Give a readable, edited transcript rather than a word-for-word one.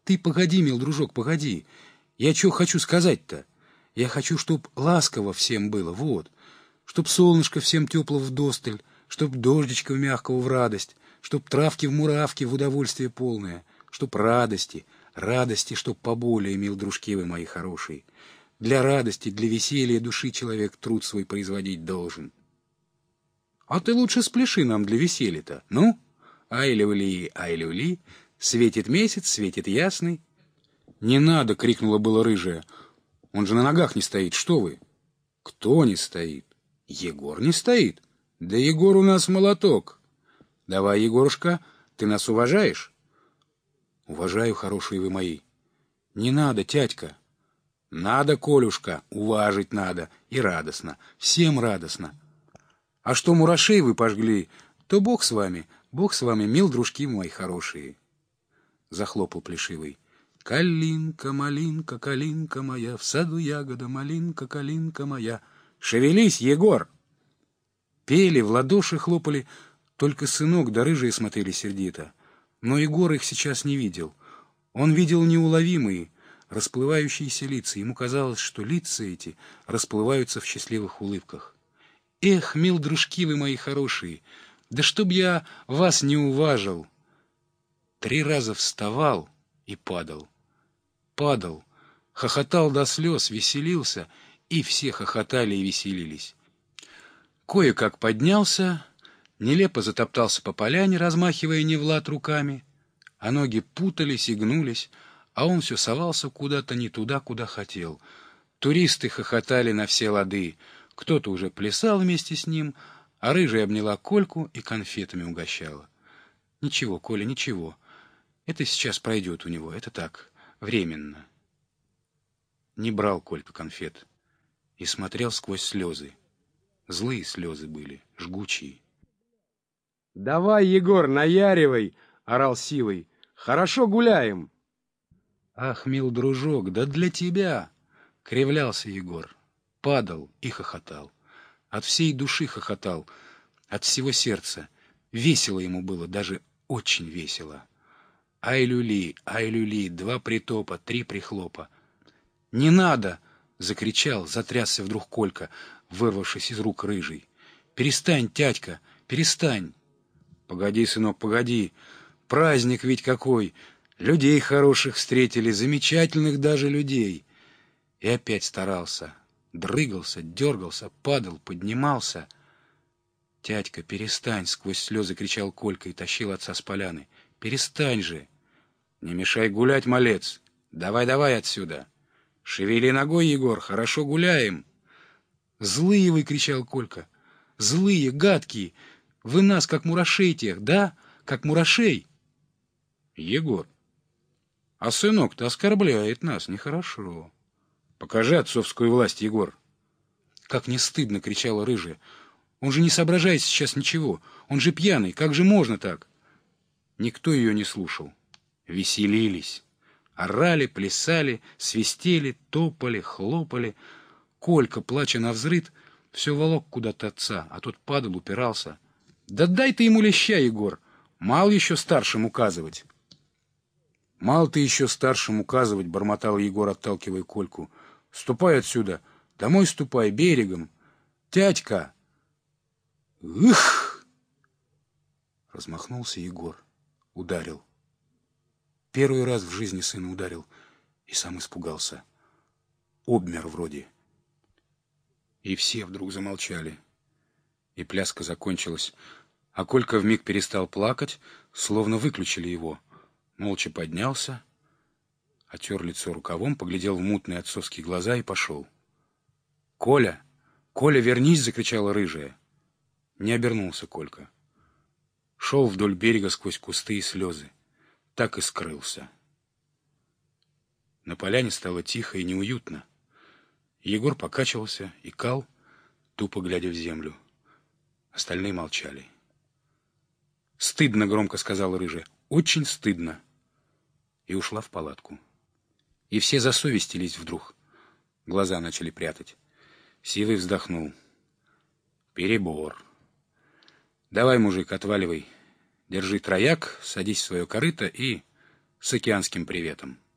Ты погоди, мил дружок, погоди. Я чё хочу сказать-то? Я хочу, чтоб ласково всем было, вот. Чтоб солнышко всем тепло вдосталь, чтоб дождичка мягкого в радость, чтоб травки в муравки в удовольствие полное, чтоб радости, чтоб поболее, мил дружки вы мои хорошие. Для радости, для веселья души человек труд свой производить должен. А ты лучше спляши нам для веселья-то, ну? Ай-люли, светит месяц, светит ясный. Не надо, крикнула было рыжая. Он же на ногах не стоит, что вы? Кто не стоит? Егор не стоит? Да Егор у нас молоток. Давай, Егорушка, ты нас уважаешь? Уважаю, хорошие вы мои. Не надо, тятька. Надо, Колюшка, уважить надо. И радостно, всем радостно. А что мурашей вы пожгли, то Бог с вами, мил дружки мои хорошие. Захлопал Плешивый. Калинка, малинка, калинка моя, в саду ягода, малинка, калинка моя. Шевелись, Егор! Пели, в ладоши хлопали, только сынок да рыжие смотрели сердито. Но Егор их сейчас не видел. Он видел неуловимые, расплывающиеся лица. Ему казалось, что лица эти расплываются в счастливых улыбках. Эх, мил дружки вы мои хорошие, да чтоб я вас не уважил! 3 раза вставал и падал. Падал, хохотал до слез, веселился, и все хохотали и веселились. Кое-как поднялся, нелепо затоптался по поляне, размахивая не в лад руками, а ноги путались и гнулись, а он все совался куда-то не туда, куда хотел. Туристы хохотали на все лады, кто-то уже плясал вместе с ним, а рыжая обняла Кольку и конфетами угощала. Ничего, Коля, ничего, это сейчас пройдет у него, это так, временно. Не брал Колька конфет и смотрел сквозь слезы. Злые слезы были, жгучие. — Давай, Егор, наяривай! — орал Сивый. — Хорошо гуляем! — Ах, мил дружок, да для тебя! — кривлялся Егор. Падал и хохотал. От всей души хохотал, от всего сердца. Весело ему было, даже очень весело. Ай-люли, 2 притопа, 3 прихлопа. «Не надо!» — закричал, затрясся вдруг Колька, вырвавшись из рук рыжей. «Перестань, тятька, перестань!» «Погоди, сынок, погоди! Праздник ведь какой! Людей хороших встретили, замечательных даже людей!» И опять старался, дрыгался, дергался, падал, поднимался. «Тятька, перестань!» — сквозь слезы кричал Колька и тащил отца с поляны. «Перестань же!» «Не мешай гулять, малец! Давай отсюда! Шевели ногой, Егор, хорошо гуляем!» «Злые вы!» — кричал Колька. «Злые, гадкие! Вы нас, как мурашей тех, да? Как мурашей!» «Егор, а сынок-то оскорбляет нас, нехорошо. Покажи отцовскую власть, Егор!» «Как не стыдно!» — кричала рыжая. «Он же не соображает сейчас ничего! Он же пьяный! Как же можно так?» Никто ее не слушал. Веселились. Орали, плясали, свистели, топали, хлопали. Колька, плача навзрыд, все волок куда-то отца, а тот падал, упирался. «Да дай ты ему леща, Егор! Мал еще старшим указывать!» «Мал ты еще старшим указывать!» — бормотал Егор, отталкивая Кольку. «Ступай отсюда! Домой ступай, берегом! Тятька!» «Их!» Размахнулся Егор. Ударил. Первый раз в жизни сына ударил. И сам испугался. Обмер вроде. И все вдруг замолчали. И пляска закончилась. А Колька вмиг перестал плакать, словно выключили его. Молча поднялся, отер лицо рукавом, поглядел в мутные отцовские глаза и пошел. «Коля! Коля, вернись!» — закричала рыжая. Не обернулся Колька. Шел вдоль берега сквозь кусты и слезы. Так и скрылся. На поляне стало тихо и неуютно. Егор покачивался, икал, тупо глядя в землю. Остальные молчали. «Стыдно!» — громко сказала рыжая. «Очень стыдно!» И ушла в палатку. И все засовестились вдруг. Глаза начали прятать. Сивый вздохнул. «Перебор. Давай, мужик, отваливай. Держи трояк, садись в свое корыто и с океанским приветом.